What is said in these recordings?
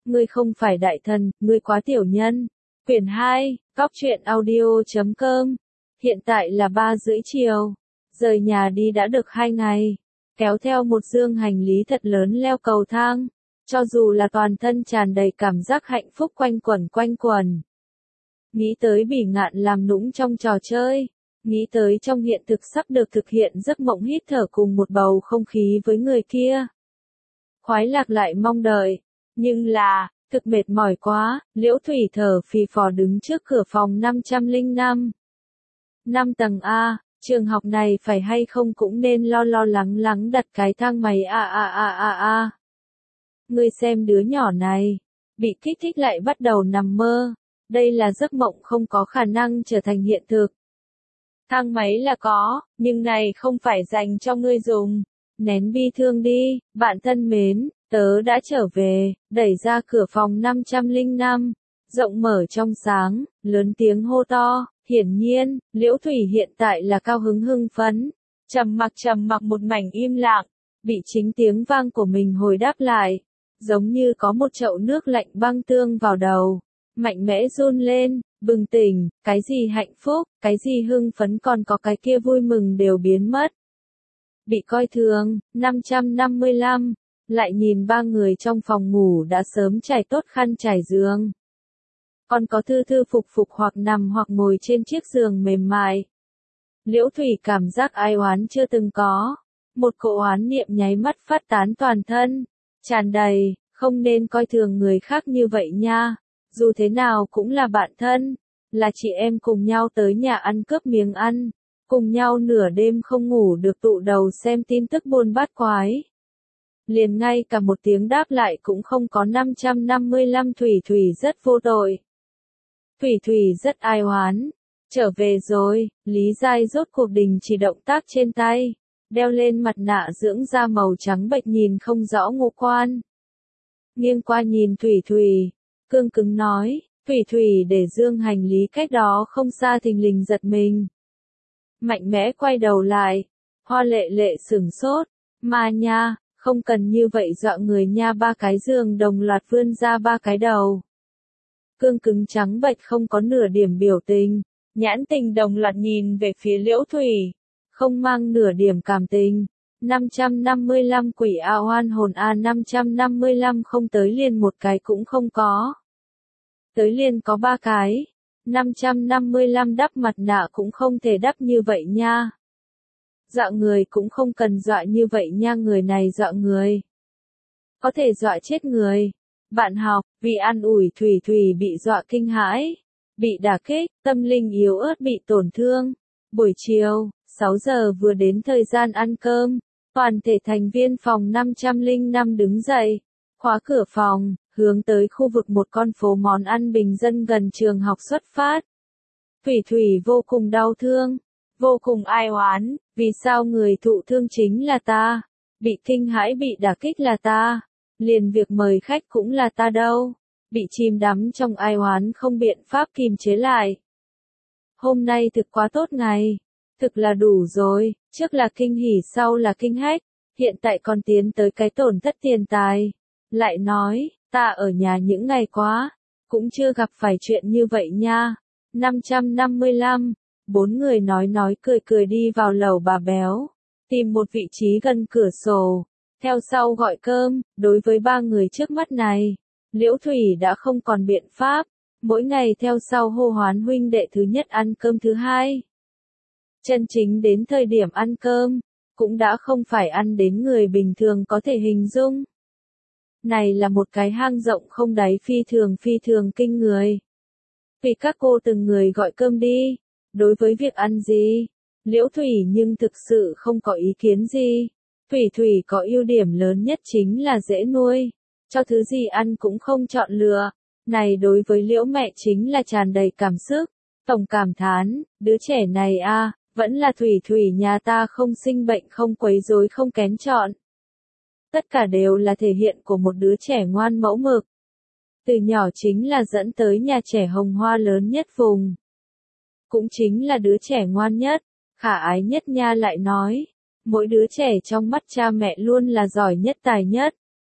Ngươi không phải đại thần, ngươi quá tiểu nhân. Quyển 2, Cóc truyện audio.com. Hiện tại là 3:30 chiều. Rời nhà đi đã được 2 ngày. Kéo theo một dương hành lý thật lớn leo cầu thang. Cho dù là toàn thân tràn đầy cảm giác hạnh phúc quanh quẩn. Nghĩ tới Bỉ Ngạn làm nũng trong trò chơi. Nghĩ tới trong hiện thực sắp được thực hiện giấc mộng hít thở cùng một bầu không khí với người kia. Khoái lạc lại mong đợi. Nhưng là, thực mệt mỏi quá, Liễu Thủy thở phì phò đứng trước cửa phòng 505. 5 tầng A, trường học này phải hay không cũng nên lo lắng đặt cái thang máy a. Ngươi xem đứa nhỏ này, bị kích thích lại bắt đầu nằm mơ. Đây là giấc mộng không có khả năng trở thành hiện thực. Thang máy là có, nhưng này không phải dành cho ngươi dùng. Nén bi thương đi, bạn thân mến, tớ đã trở về, đẩy ra cửa phòng 505, rộng mở trong sáng, lớn tiếng hô to, hiển nhiên, Liễu Thủy hiện tại là cao hứng phấn, trầm mặc một mảnh im lặng, bị chính tiếng vang của mình hồi đáp lại, giống như có một chậu nước lạnh băng tương vào đầu, mạnh mẽ run lên, bừng tỉnh, cái gì hạnh phúc, cái gì hưng phấn còn có cái kia vui mừng đều biến mất. Bị coi thường, 555, lại nhìn ba người trong phòng ngủ đã sớm trải tốt khăn trải giường. Còn có thư phục hoặc nằm hoặc ngồi trên chiếc giường mềm mại. Liễu Thủy cảm giác ai oán chưa từng có. Một cỗ oán niệm nháy mắt phát tán toàn thân. Tràn đầy, không nên coi thường người khác như vậy nha. Dù thế nào cũng là bạn thân. Là chị em cùng nhau tới nhà ăn cướp miếng ăn. Cùng nhau nửa đêm không ngủ được tụ đầu xem tin tức buôn bát quái. Liền ngay cả một tiếng đáp lại cũng không có. 555 Thủy rất vô tội. Thủy rất ai oán. Trở về rồi, Lý Giai rốt cuộc đình chỉ động tác trên tay. Đeo lên mặt nạ dưỡng da màu trắng bệch nhìn không rõ ngũ quan. Nghiêng qua nhìn Thủy, cương cứng nói, Thủy để dương hành lý cách đó không xa thình lình giật mình. Mạnh mẽ quay đầu lại, Hoa Lệ sửng sốt, mà nha, không cần như vậy dọa người nha. Ba cái giường đồng loạt vươn ra ba cái đầu. Cương cứng trắng bệch không có nửa điểm biểu tình, nhãn tình đồng loạt nhìn về phía Liễu Thủy, không mang nửa điểm cảm tình. 555 quỷ a oan hồn a. 555 không tới liền một cái cũng không có. Tới liền có ba cái. 555 đắp mặt nạ cũng không thể đắp như vậy nha. Dọa người cũng không cần dọa như vậy nha, người này dọa người. Có thể dọa chết người. Bạn học, vì an ủi Thủy bị dọa kinh hãi, bị đả kích, tâm linh yếu ớt bị tổn thương. Buổi chiều, 6 giờ vừa đến thời gian ăn cơm, toàn thể thành viên phòng 505 đứng dậy, khóa cửa phòng, hướng tới khu vực một con phố món ăn bình dân gần trường học xuất phát. Thủy vô cùng đau thương, vô cùng ai oán, vì sao người thụ thương chính là ta, bị kinh hãi bị đả kích là ta, liền việc mời khách cũng là ta đâu, bị chìm đắm trong ai oán không biện pháp kìm chế lại. Hôm nay thực quá tốt ngày, thực là đủ rồi, trước là kinh hỉ sau là kinh hách, hiện tại còn tiến tới cái tổn thất tiền tài. Lại nói, ta ở nhà những ngày quá, cũng chưa gặp phải chuyện như vậy nha. 555, 4 người nói cười đi vào lầu bà béo, tìm một vị trí gần cửa sổ, theo sau gọi cơm. Đối với ba người trước mắt này, Liễu Thủy đã không còn biện pháp, mỗi ngày theo sau hô hoán huynh đệ thứ nhất ăn cơm thứ hai. Chân chính đến thời điểm ăn cơm, cũng đã không phải ăn đến người bình thường có thể hình dung. Này là một cái hang rộng không đáy phi thường kinh người. Vì các cô từng người gọi cơm đi, đối với việc ăn gì, Liễu Thủy nhưng thực sự không có ý kiến gì. Thủy có ưu điểm lớn nhất chính là dễ nuôi, cho thứ gì ăn cũng không chọn lựa. Này đối với Liễu mẹ chính là tràn đầy cảm xúc, tổng cảm thán, đứa trẻ này a, vẫn là Thủy nhà ta không sinh bệnh không quấy rối không kén chọn. Tất cả đều là thể hiện của một đứa trẻ ngoan mẫu mực. Từ nhỏ chính là dẫn tới nhà trẻ hồng hoa lớn nhất vùng. Cũng chính là đứa trẻ ngoan nhất, khả ái nhất nha. Lại nói, mỗi đứa trẻ trong mắt cha mẹ luôn là giỏi nhất tài nhất.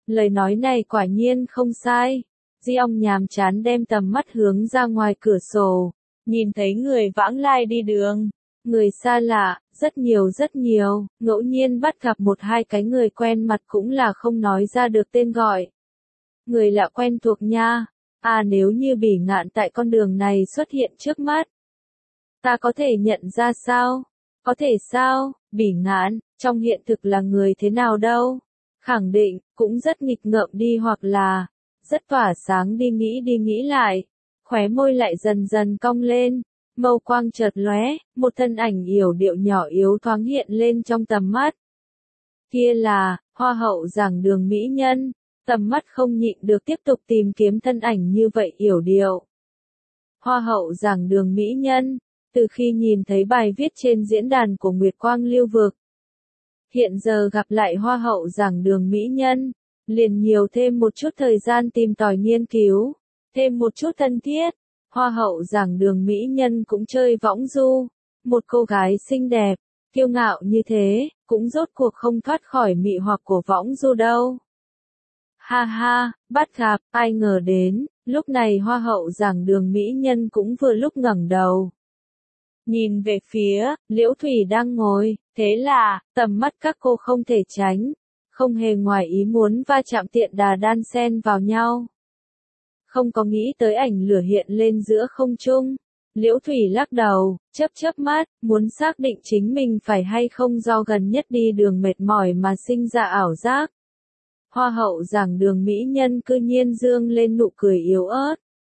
Lời nói này quả nhiên không sai. Di ong nhàm chán đem tầm mắt hướng ra ngoài cửa sổ. Nhìn thấy người vãng lai đi đường. Người xa lạ, rất nhiều, ngẫu nhiên bắt gặp một hai cái người quen mặt cũng là không nói ra được tên gọi. Người lạ quen thuộc nha. À, nếu như Bỉ Ngạn tại con đường này xuất hiện trước mắt, ta có thể nhận ra sao? Có thể sao? Bỉ Ngạn, trong hiện thực là người thế nào đâu? Khẳng định, cũng rất nghịch ngợm đi hoặc là, rất tỏa sáng đi nghĩ lại. Khóe môi lại dần dần cong lên, mâu quang chợt lóe, một thân ảnh yểu điệu nhỏ yếu thoáng hiện lên trong tầm mắt. Kia là, hoa hậu giảng đường mỹ nhân, tầm mắt không nhịn được tiếp tục tìm kiếm thân ảnh như vậy yểu điệu. Hoa hậu giảng đường mỹ nhân, từ khi nhìn thấy bài viết trên diễn đàn của Nguyệt Quang Lưu Vực. Hiện giờ gặp lại hoa hậu giảng đường mỹ nhân, liền nhiều thêm một chút thời gian tìm tòi nghiên cứu, thêm một chút thân thiết. Hoa hậu giảng đường mỹ nhân cũng chơi võng du, một cô gái xinh đẹp, kiêu ngạo như thế, cũng rốt cuộc không thoát khỏi mị hoặc của võng du đâu. Ha ha, bắt gặp, ai ngờ đến, lúc này hoa hậu giảng đường mỹ nhân cũng vừa lúc ngẩng đầu. Nhìn về phía, Liễu Thủy đang ngồi, thế là, tầm mắt các cô không thể tránh, không hề ngoài ý muốn va chạm tiện đà đan xen vào nhau. Không có nghĩ tới ảnh lửa hiện lên giữa không trung. Liễu Thủy lắc đầu, chớp mắt, muốn xác định chính mình phải hay không do gần nhất đi đường mệt mỏi mà sinh ra ảo giác. Hoa hậu giảng đường mỹ nhân cư nhiên dương lên nụ cười yếu ớt.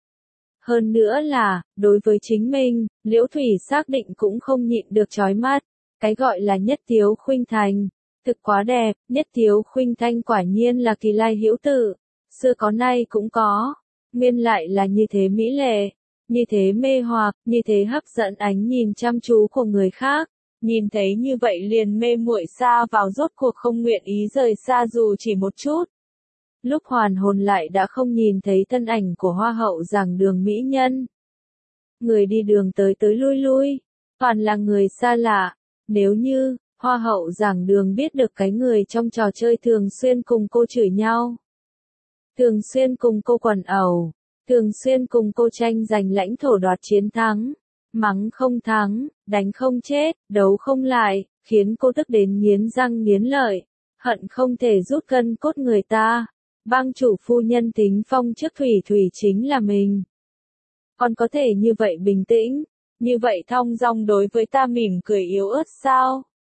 Hơn nữa là, đối với chính mình, Liễu Thủy xác định cũng không nhịn được chói mắt. Cái gọi là nhất tiếu khuynh thành, thực quá đẹp, nhất tiếu khuynh thanh quả nhiên là kỳ lai hữu tử. Xưa có nay cũng có, nguyên lại là như thế mỹ lệ, như thế mê hoặc, như thế hấp dẫn ánh nhìn chăm chú của người khác. Nhìn thấy như vậy liền mê muội xa vào rốt cuộc không nguyện ý rời xa dù chỉ một chút. Lúc hoàn hồn lại đã không nhìn thấy thân ảnh của hoa hậu giảng đường mỹ nhân. Người đi đường tới tới lui, toàn là người xa lạ. Nếu như, hoa hậu giảng đường biết được cái người trong trò chơi thường xuyên cùng cô chửi nhau, thường xuyên cùng cô quần ẩu, thường xuyên cùng cô tranh giành lãnh thổ đoạt chiến thắng, mắng không thắng, đánh không chết, đấu không lại, khiến cô tức đến nghiến răng nghiến lợi, hận không thể rút gân cốt người ta. Bang chủ phu nhân tính phong trước Thủy chính là mình. Còn có thể như vậy bình tĩnh, như vậy thong dong đối với ta mỉm cười yếu ớt sao?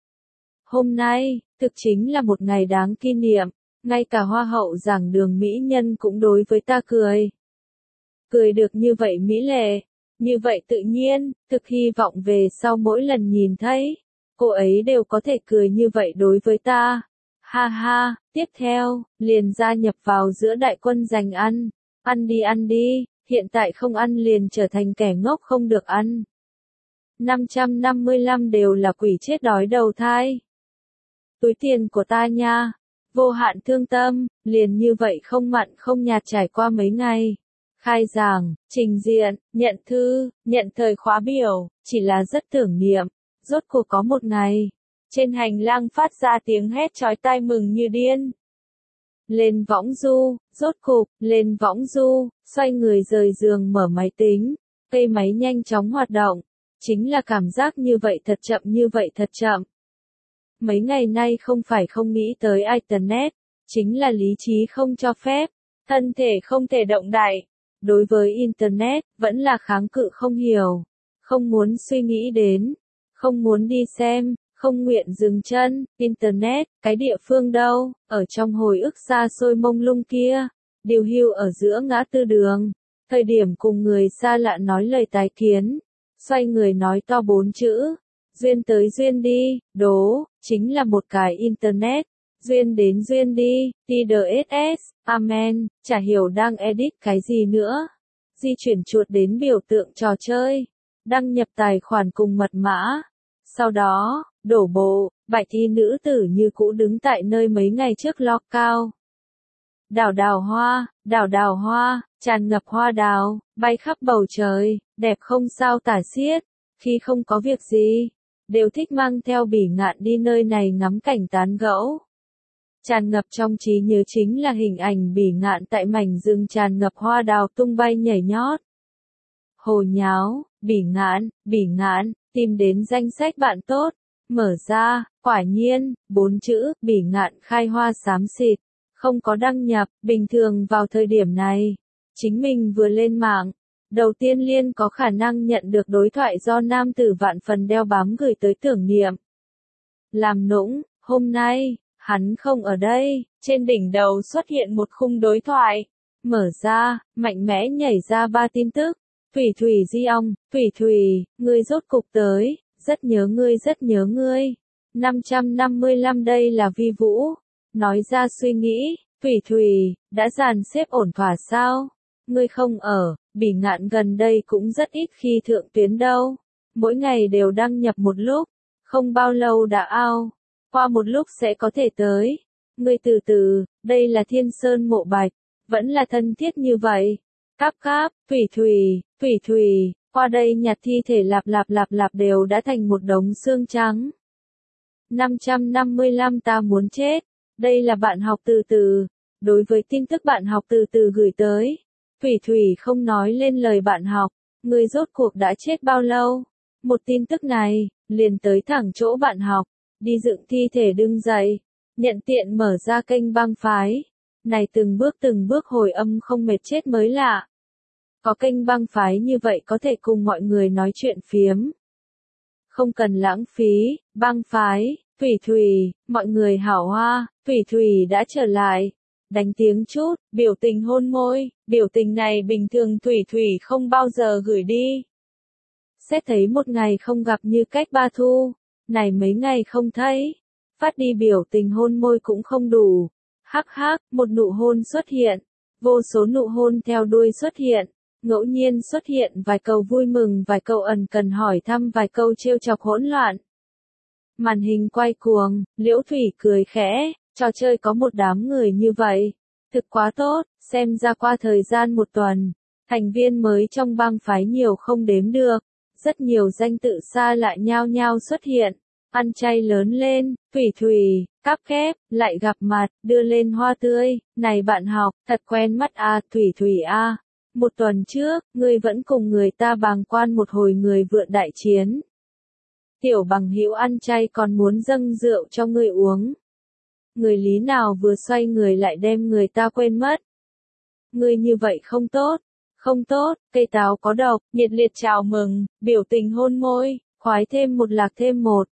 Hôm nay, thực chính là một ngày đáng kỷ niệm, ngay cả hoa hậu giảng đường mỹ nhân cũng đối với ta cười. Cười được như vậy mỹ lệ, như vậy tự nhiên, thực hy vọng về sau mỗi lần nhìn thấy, cô ấy đều có thể cười như vậy đối với ta. Ha ha, tiếp theo, liền gia nhập vào giữa đại quân giành ăn. Ăn đi, hiện tại không ăn liền trở thành kẻ ngốc không được ăn. 555 đều là quỷ chết đói đầu thai. Túi tiền của ta nha, vô hạn thương tâm, liền như vậy không mặn không nhạt trải qua mấy ngày. Khai giảng, trình diện, nhận thư, nhận thời khóa biểu, chỉ là rất tưởng niệm, rốt cuộc có một ngày. Trên hành lang phát ra tiếng hét chói tai mừng như điên. Lên võng du, rốt cục, lên võng du, xoay người rời giường mở máy tính, cây máy nhanh chóng hoạt động. Chính là cảm giác như vậy thật chậm. Mấy ngày nay không phải không nghĩ tới Internet, chính là lý trí không cho phép, thân thể không thể động đậy. Đối với Internet, vẫn là kháng cự không hiểu, không muốn suy nghĩ đến, không muốn đi xem. Không nguyện dừng chân. Internet, cái địa phương đâu, ở trong hồi ức xa xôi mông lung kia, điều hưu ở giữa ngã tư đường, thời điểm cùng người xa lạ nói lời tái kiến, xoay người nói to 4 chữ, duyên tới duyên đi, đố, chính là một cái Internet, duyên đến duyên đi, TDSS, amen, chả hiểu đang edit cái gì nữa, di chuyển chuột đến biểu tượng trò chơi, đăng nhập tài khoản cùng mật mã, sau đó, đổ bộ, bạch y nữ tử như cũ đứng tại nơi mấy ngày trước lo cao. Đào hoa, tràn ngập hoa đào, bay khắp bầu trời, đẹp không sao tả xiết, khi không có việc gì, đều thích mang theo Bỉ Ngạn đi nơi này ngắm cảnh tán gẫu. Tràn ngập trong trí nhớ chính là hình ảnh Bỉ Ngạn tại mảnh rừng tràn ngập hoa đào tung bay nhảy nhót. Hồ nháo, Bỉ Ngạn, tìm đến danh sách bạn tốt. Mở ra, quả nhiên, 4 chữ, Bỉ Ngạn khai hoa xám xịt. Không có đăng nhập, bình thường vào thời điểm này. Chính mình vừa lên mạng. Đầu tiên Liên có khả năng nhận được đối thoại do nam tử vạn phần đeo bám gửi tới tưởng niệm. Làm nũng, hôm nay, hắn không ở đây, trên đỉnh đầu xuất hiện một khung đối thoại. Mở ra, mạnh mẽ nhảy ra 3 tin tức. Thủy Di Ong, Thủy, ngươi rốt cục tới, rất nhớ ngươi. 555 đây là Vi Vũ. Nói ra suy nghĩ, Thủy, đã dàn xếp ổn thỏa sao? Ngươi không ở, Bỉ Ngạn gần đây cũng rất ít khi thượng tuyến đâu. Mỗi ngày đều đăng nhập một lúc, không bao lâu đã out. Qua một lúc sẽ có thể tới. Ngươi từ từ, đây là Thiên Sơn Mộ Bạch, vẫn là thân thiết như vậy. Cáp, Thủy, qua đây nhặt thi thể lạp đều đã thành một đống xương trắng. 555 ta muốn chết. Đây là bạn học từ từ. Đối với tin tức bạn học từ từ gửi tới, Thủy không nói lên lời bạn học. Ngươi rốt cuộc đã chết bao lâu? Một tin tức này, liền tới thẳng chỗ bạn học. Đi dựng thi thể đứng dậy. Nhận tiện mở ra kênh băng phái. Này từng bước hồi âm không mệt chết mới lạ. Có kênh băng phái như vậy có thể cùng mọi người nói chuyện phiếm. Không cần lãng phí, băng phái, Thủy, mọi người hảo hoa, Thủy đã trở lại. Đánh tiếng chút, biểu tình hôn môi, biểu tình này bình thường Thủy không bao giờ gửi đi. Xét thấy một ngày không gặp như cách 3 thu, này mấy ngày không thấy, phát đi biểu tình hôn môi cũng không đủ. Hắc, một nụ hôn xuất hiện, vô số nụ hôn theo đuôi xuất hiện, ngẫu nhiên xuất hiện vài câu vui mừng, vài câu ẩn cần hỏi thăm, vài câu trêu chọc hỗn loạn. Màn hình quay cuồng, Liễu Thủy cười khẽ, trò chơi có một đám người như vậy, thực quá tốt, xem ra qua thời gian 1 tuần, thành viên mới trong bang phái nhiều không đếm được, rất nhiều danh tự xa lạ nhao nhao xuất hiện, ăn chay lớn lên, Thủy, cáp kép, lại gặp mặt, đưa lên hoa tươi, này bạn học, thật quen mắt à, Thủy à. 1 tuần trước, ngươi vẫn cùng người ta bàng quan một hồi người vượn đại chiến. Tiểu bằng hữu ăn chay còn muốn dâng rượu cho ngươi uống. Người lý nào vừa xoay người lại đem người ta quên mất. Ngươi như vậy không tốt, cây táo có độc, nhiệt liệt chào mừng, biểu tình hôn môi, khoái thêm một lạc thêm một.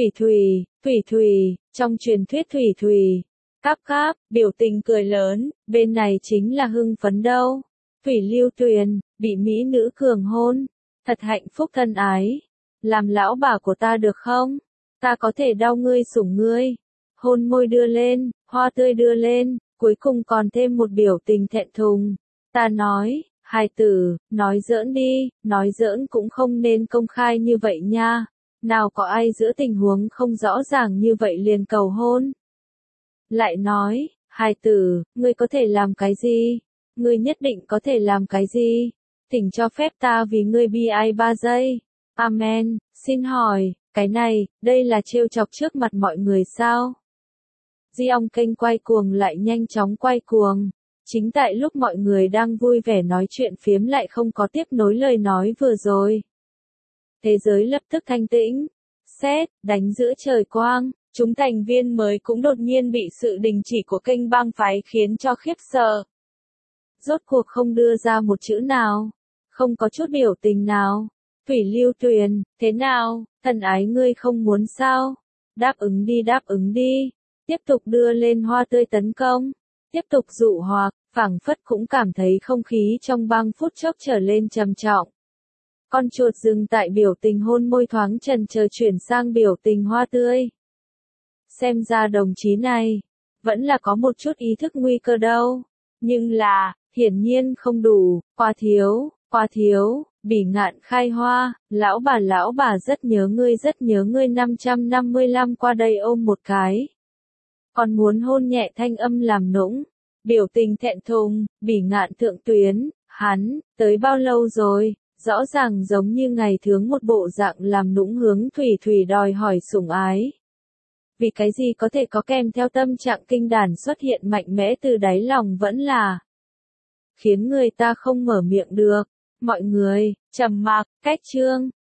Thủy, trong truyền thuyết Thủy. Cáp, biểu tình cười lớn, bên này chính là hưng phấn đâu. Thủy Lưu Tuyền, bị mỹ nữ cường hôn, thật hạnh phúc thân ái. Làm lão bà của ta được không? Ta có thể đau ngươi sủng ngươi. Hôn môi đưa lên, hoa tươi đưa lên, cuối cùng còn thêm một biểu tình thẹn thùng. Ta nói, hài tử, nói giỡn đi, nói giỡn cũng không nên công khai như vậy nha. Nào có ai giữa tình huống không rõ ràng như vậy liền cầu hôn. Lại nói, hài tử, ngươi có thể làm cái gì? Ngươi nhất định có thể làm cái gì? Thỉnh cho phép ta vì ngươi bi ai 3 giây. Amen, xin hỏi, cái này, đây là trêu chọc trước mặt mọi người sao? Di Ong kênh quay cuồng lại nhanh chóng quay cuồng. Chính tại lúc mọi người đang vui vẻ nói chuyện phiếm lại không có tiếp nối lời nói vừa rồi. Thế giới lập tức thanh tĩnh. Sét, đánh giữa trời quang. Chúng thành viên mới cũng đột nhiên bị sự đình chỉ của kênh bang phái khiến cho khiếp sợ. Rốt cuộc không đưa ra một chữ nào. Không có chút biểu tình nào. Thủy Lưu Tuyền, thế nào, thần ái ngươi không muốn sao? Đáp ứng đi. Tiếp tục đưa lên hoa tươi tấn công. Tiếp tục dụ hoặc, phảng phất cũng cảm thấy không khí trong bang phút chốc trở lên trầm trọng. Con chuột dừng tại biểu tình hôn môi thoáng chần chờ chuyển sang biểu tình hoa tươi. Xem ra đồng chí này, vẫn là có một chút ý thức nguy cơ đâu. Nhưng là, hiển nhiên không đủ, quá thiếu, Bỉ Ngạn khai hoa, lão bà rất nhớ ngươi 555 qua đây ôm một cái. Còn muốn hôn nhẹ thanh âm làm nũng, biểu tình thẹn thùng, Bỉ Ngạn thượng tuyến, hắn, tới bao lâu rồi, rõ ràng giống như ngày thường một bộ dạng làm nũng hướng Thủy đòi hỏi sủng ái. Vì cái gì có thể có kèm theo tâm trạng kinh đản xuất hiện mạnh mẽ từ đáy lòng vẫn là khiến người ta không mở miệng được. Mọi người, trầm mặc, cách chương.